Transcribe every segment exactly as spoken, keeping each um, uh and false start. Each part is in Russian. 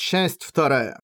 Часть вторая.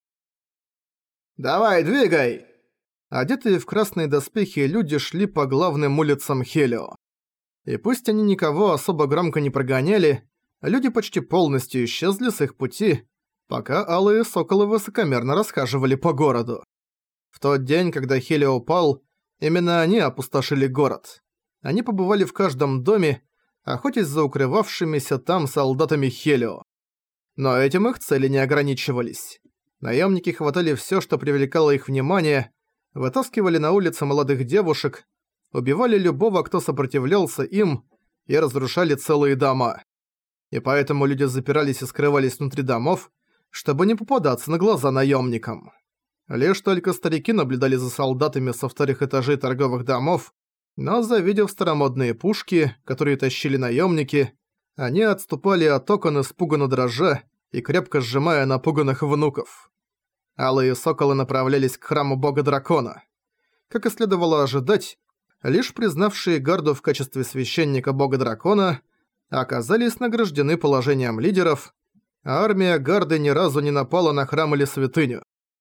«Давай, двигай!» Одетые в красные доспехи люди шли по главным улицам Хелио. И пусть они никого особо громко не прогоняли, люди почти полностью исчезли с их пути, пока алые соколы высокомерно расхаживали по городу. В тот день, когда Хелио упал, именно они опустошили город. Они побывали в каждом доме, охотясь за укрывавшимися там солдатами Хелио. Но этим их цели не ограничивались. Наемники хватали всё, что привлекало их внимание, вытаскивали на улицы молодых девушек, убивали любого, кто сопротивлялся им, и разрушали целые дома. И поэтому люди запирались и скрывались внутри домов, чтобы не попадаться на глаза наемникам. Лишь только старики наблюдали за солдатами со вторых этажей торговых домов, но завидев старомодные пушки, которые тащили наемники, они отступали от окон испуганно дрожа и крепко сжимая напуганных внуков. Алые соколы направлялись к храму бога-дракона. Как и следовало ожидать, лишь признавшие Гарду в качестве священника бога-дракона оказались награждены положением лидеров, а армия Гарды ни разу не напала на храм или святыню.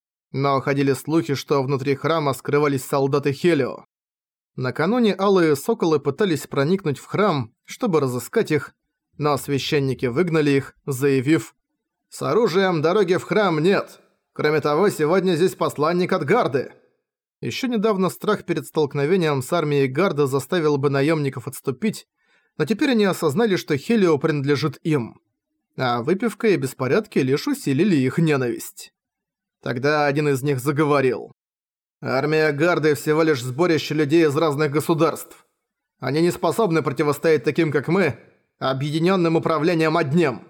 Но ходили слухи, что внутри храма скрывались солдаты Хелио. Накануне алые соколы пытались проникнуть в храм, чтобы разыскать их, но священники выгнали их, заявив: «С оружием дороги в храм нет. Кроме того, сегодня здесь посланник от Гарды». Ещё недавно страх перед столкновением с армией Гарды заставил бы наемников отступить, но теперь они осознали, что Хелио принадлежит им. А выпивка и беспорядки лишь усилили их ненависть. Тогда один из них заговорил. «Армия Гарды всего лишь сборище людей из разных государств. Они не способны противостоять таким, как мы, объединенным управлением одним».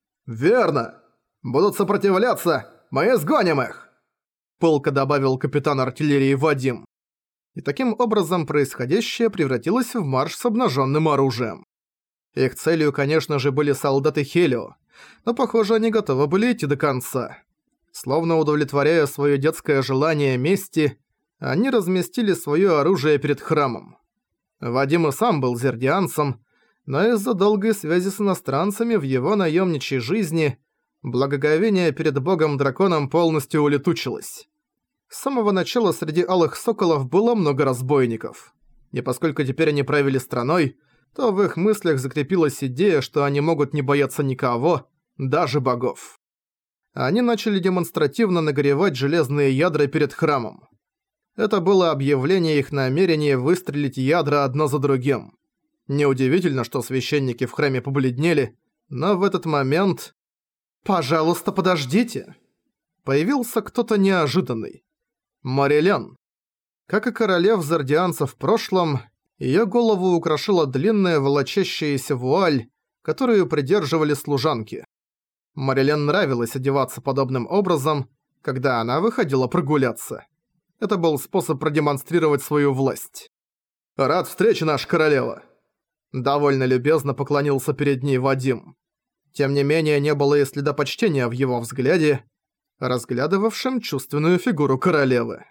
«Верно! Будут сопротивляться, мы изгоним их!» Пылко добавил капитан артиллерии Вадим. И таким образом происходящее превратилось в марш с обнаженным оружием. Их целью, конечно же, были солдаты Хелио, но, похоже, они готовы были идти до конца. Словно удовлетворяя свое детское желание мести, они разместили свое оружие перед храмом. Вадим и сам был зердианцем, но из-за долгой связи с иностранцами в его наемничьей жизни благоговение перед богом-драконом полностью улетучилось. С самого начала среди алых соколов было много разбойников. И поскольку теперь они правили страной, то в их мыслях закрепилась идея, что они могут не бояться никого, даже богов. Они начали демонстративно нагревать железные ядра перед храмом. Это было объявление их намерения выстрелить ядра одно за другим. Неудивительно, что священники в храме побледнели, но в этот момент... «Пожалуйста, подождите!» Появился кто-то неожиданный. Марилен. Как и королев зардианцев в прошлом, её голову украшала длинная волочащаяся вуаль, которую придерживали служанки. Марилен нравилось одеваться подобным образом, когда она выходила прогуляться. Это был способ продемонстрировать свою власть. «Рад встрече, наша королева!» Довольно любезно поклонился перед ней Вадим. Тем не менее, не было и следа почтения в его взгляде, разглядывавшем чувственную фигуру королевы.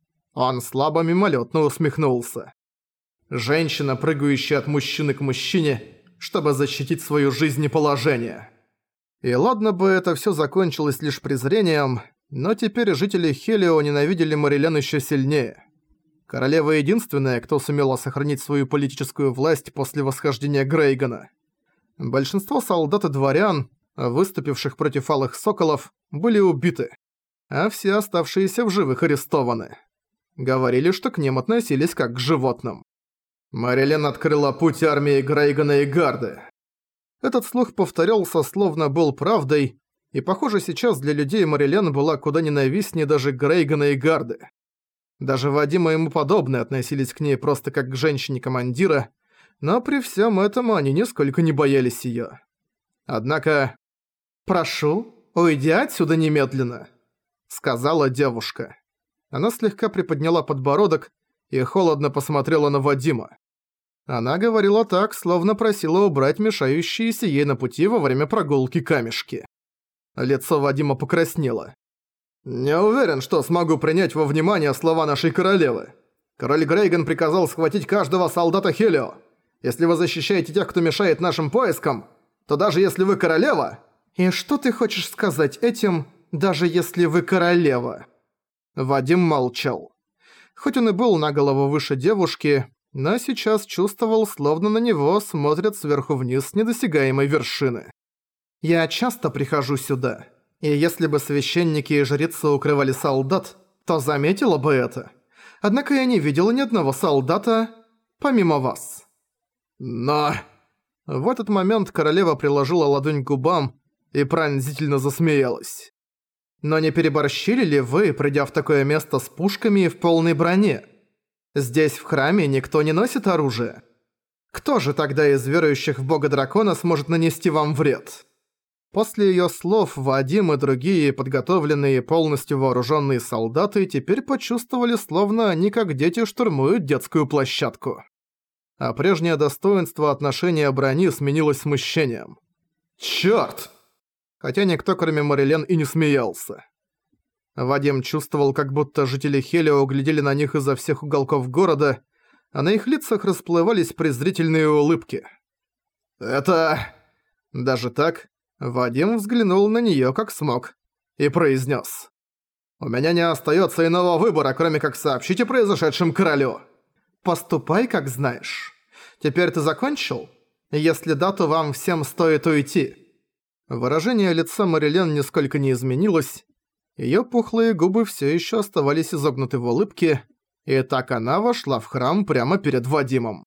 Он слабо мимолетно усмехнулся. Женщина, прыгающая от мужчины к мужчине, чтобы защитить свою жизнь и положение. И ладно бы это всё закончилось лишь презрением, но теперь жители Хелио ненавидели Марилен ещё сильнее. Королева единственная, кто сумела сохранить свою политическую власть после восхождения Грейгана. Большинство солдат и дворян, выступивших против алых соколов, были убиты, а все оставшиеся в живых арестованы. Говорили, что к ним относились как к животным. Марилен открыла путь армии Грейгана и Гарды. Этот слух повторялся, словно был правдой, и, похоже, сейчас для людей Марилен была куда ненавистнее даже Грейгана и Гарды. Даже Вадим и ему подобные относились к ней просто как к женщине-командира, но при всем этом они нисколько не боялись её. Однако... «Прошу, уйди отсюда немедленно», — сказала девушка. Она слегка приподняла подбородок и холодно посмотрела на Вадима. Она говорила так, словно просила убрать мешающиеся ей на пути во время прогулки камешки. Лицо Вадима покраснело. «Не уверен, что смогу принять во внимание слова нашей королевы. Король Грейган приказал схватить каждого солдата Хелио. Если вы защищаете тех, кто мешает нашим поискам, то даже если вы королева...» «И что ты хочешь сказать этим?» даже если вы королева». Вадим молчал. Хоть он и был на голову выше девушки, но сейчас чувствовал, словно на него смотрят сверху вниз с недосягаемой вершины. «Я часто прихожу сюда, и если бы священники и жрицы укрывали солдат, то заметила бы это. Однако я не видела ни одного солдата, помимо вас». «Но...» В этот момент королева приложила ладонь к губам и пронзительно засмеялась. «Но не переборщили ли вы, придя в такое место с пушками и в полной броне? Здесь в храме никто не носит оружие. Кто же тогда из верующих в бога дракона сможет нанести вам вред?» После её слов Вадим и другие подготовленные и полностью вооружённые солдаты теперь почувствовали, словно они как дети штурмуют детскую площадку. А прежнее достоинство отношения брони сменилось смущением. «Чёрт!» Хотя никто, кроме Марилен, и не смеялся. Вадим чувствовал, как будто жители Хелио глядели на них изо всех уголков города, а на их лицах расплывались презрительные улыбки. «Это...» Даже так, Вадим взглянул на неё как смог и произнёс: «У меня не остаётся иного выбора, кроме как сообщить о произошедшем королю. Поступай, как знаешь. Теперь ты закончил? Если да, то вам всем стоит уйти». Выражение лица Марилен нисколько не изменилось, её пухлые губы всё ещё оставались изогнуты в улыбке, и так она вошла в храм прямо перед Вадимом.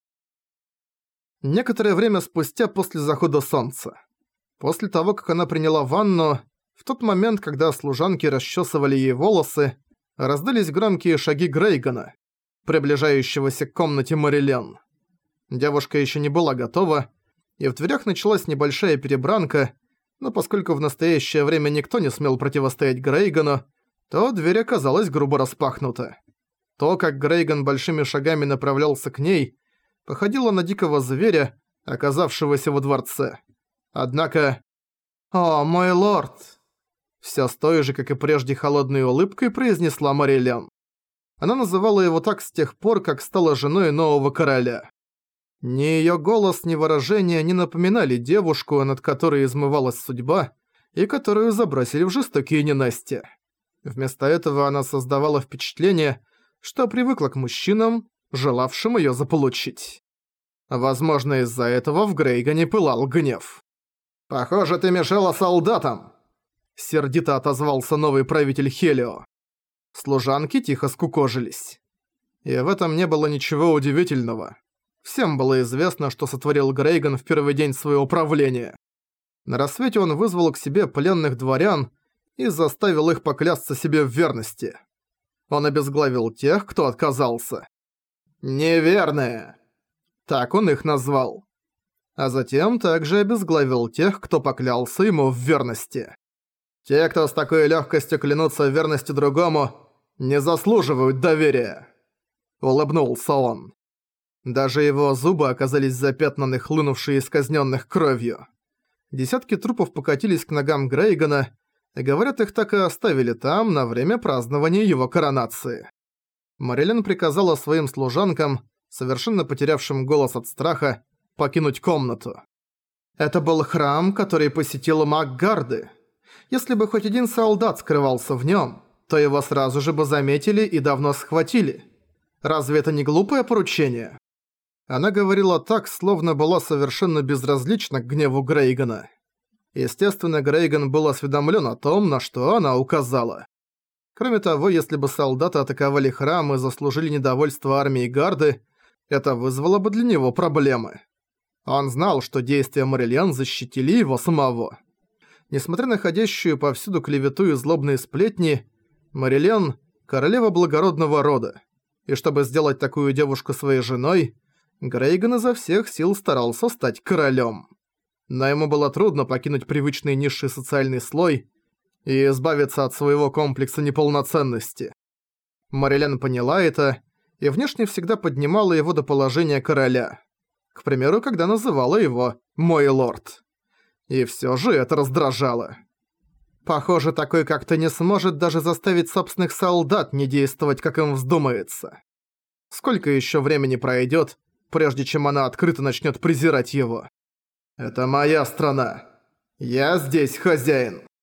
Некоторое время спустя после захода солнца. После того, как она приняла ванну, в тот момент, когда служанки расчесывали ей волосы, раздались громкие шаги Грейгана, приближающегося к комнате Марилен. Девушка ещё не была готова, и в дверях началась небольшая перебранка, но поскольку в настоящее время никто не смел противостоять Грейгану, то дверь оказалась грубо распахнута. То, как Грейган большими шагами направлялся к ней, походило на дикого зверя, оказавшегося во дворце. Однако... «О, мой лорд!» Всё с той же, как и прежде, холодной улыбкой произнесла Марилен. Она называла его так с тех пор, как стала женой нового короля. Ни её голос, ни выражения не напоминали девушку, над которой измывалась судьба, и которую забросили в жестокие ненастья. Вместо этого она создавала впечатление, что привыкла к мужчинам, желавшим её заполучить. Возможно, из-за этого в Грейгане пылал гнев. «Похоже, ты мешала солдатам!» Сердито отозвался новый правитель Хелио. Служанки тихо скукожились. И в этом не было ничего удивительного. Всем было известно, что сотворил Грейган в первый день своего правления. На рассвете он вызвал к себе пленных дворян и заставил их поклясться себе в верности. Он обезглавил тех, кто отказался. «Неверные!» Так он их назвал. А затем также обезглавил тех, кто поклялся ему в верности. «Те, кто с такой легкостью клянутся в верности другому, не заслуживают доверия!» Улыбнулся он. Даже его зубы оказались запятнаны, хлынувшие из казненных кровью. Десятки трупов покатились к ногам Грейгана, и, говорят, их так и оставили там на время празднования его коронации. Марилен приказала своим служанкам, совершенно потерявшим голос от страха, покинуть комнату. Это был храм, который посетил маг Гарды. Если бы хоть один солдат скрывался в нем, то его сразу же бы заметили и давно схватили. Разве это не глупое поручение? Она говорила так, словно была совершенно безразлична к гневу Грейгана. Естественно, Грейган был осведомлен о том, на что она указала. Кроме того, если бы солдаты атаковали храм и заслужили недовольство армии Гарды, это вызвало бы для него проблемы. Он знал, что действия Марилен защитили его самого. Несмотря на ходящую повсюду клевету и злобные сплетни, Марилен – королева благородного рода. И чтобы сделать такую девушку своей женой, Грейган изо всех сил старался стать королем. Но ему было трудно покинуть привычный низший социальный слой и избавиться от своего комплекса неполноценности. Марилен поняла это и внешне всегда поднимала его до положения короля. К примеру, когда называла его «мой лорд». И всё же это раздражало. Похоже, такой как ты не сможет даже заставить собственных солдат не действовать, как им вздумается. Сколько ещё времени пройдёт, прежде чем она открыто начнёт презирать его? Это моя страна. Я здесь хозяин.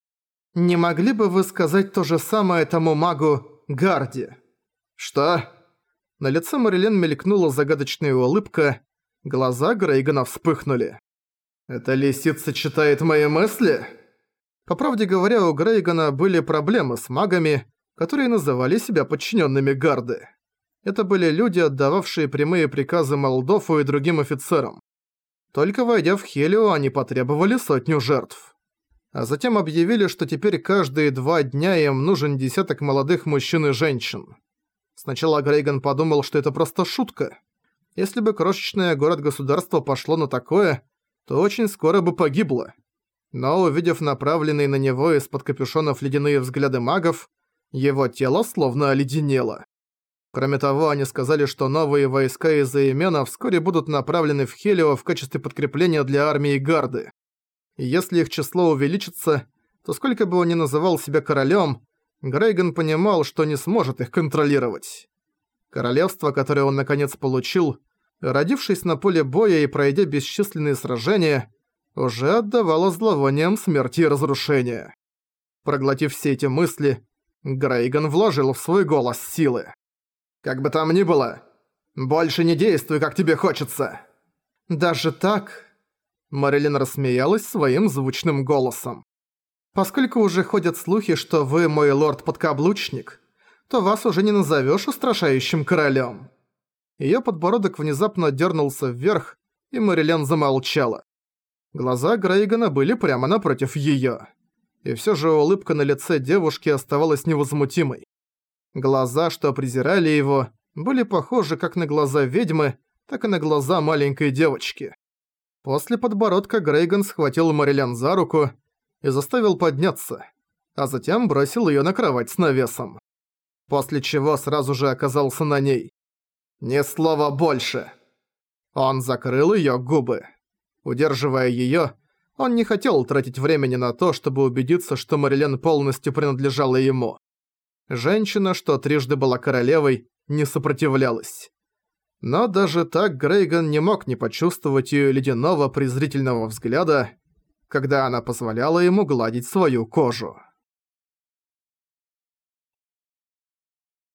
«Не могли бы вы сказать то же самое этому магу Гарди?» «Что?» На лице Марилен мелькнула загадочная улыбка, глаза Грейгана вспыхнули. «Эта лисица читает мои мысли?» По правде говоря, у Грейгана были проблемы с магами, которые называли себя подчиненными Гарды. Это были люди, отдававшие прямые приказы Молдофу и другим офицерам. Только войдя в Хелио, они потребовали сотню жертв. А затем объявили, что теперь каждые два дня им нужен десяток молодых мужчин и женщин. Сначала Грейган подумал, что это просто шутка. Если бы крошечное город-государство пошло на такое, то очень скоро бы погибло. Но увидев направленные на него из-под капюшонов ледяные взгляды магов, его тело словно оледенело. Кроме того, они сказали, что новые войска из Заимена вскоре будут направлены в Хелио в качестве подкрепления для армии Гарды. И если их число увеличится, то сколько бы он ни называл себя королем, Грейган понимал, что не сможет их контролировать. Королевство, которое он наконец получил, родившись на поле боя и пройдя бесчисленные сражения, уже отдавало зловонием смерти и разрушения. Проглотив все эти мысли, Грейган вложил в свой голос силы. «Как бы там ни было, больше не действуй, как тебе хочется!» «Даже так?» Марилен рассмеялась своим звучным голосом. «Поскольку уже ходят слухи, что вы мой лорд-подкаблучник, то вас уже не назовешь устрашающим королем». Её подбородок внезапно дернулся вверх, и Марилен замолчала. Глаза Грейгана были прямо напротив её. И всё же улыбка на лице девушки оставалась невозмутимой. Глаза, что презирали его, были похожи как на глаза ведьмы, так и на глаза маленькой девочки. После подбородка Грейган схватил Марилен за руку и заставил подняться, а затем бросил её на кровать с навесом. После чего сразу же оказался на ней. «Ни слова больше!» Он закрыл её губы. Удерживая её, он не хотел тратить времени на то, чтобы убедиться, что Марилен полностью принадлежала ему. Женщина, что трижды была королевой, не сопротивлялась. Но даже так Грейган не мог не почувствовать её ледяного презрительного взгляда, когда она позволяла ему гладить свою кожу.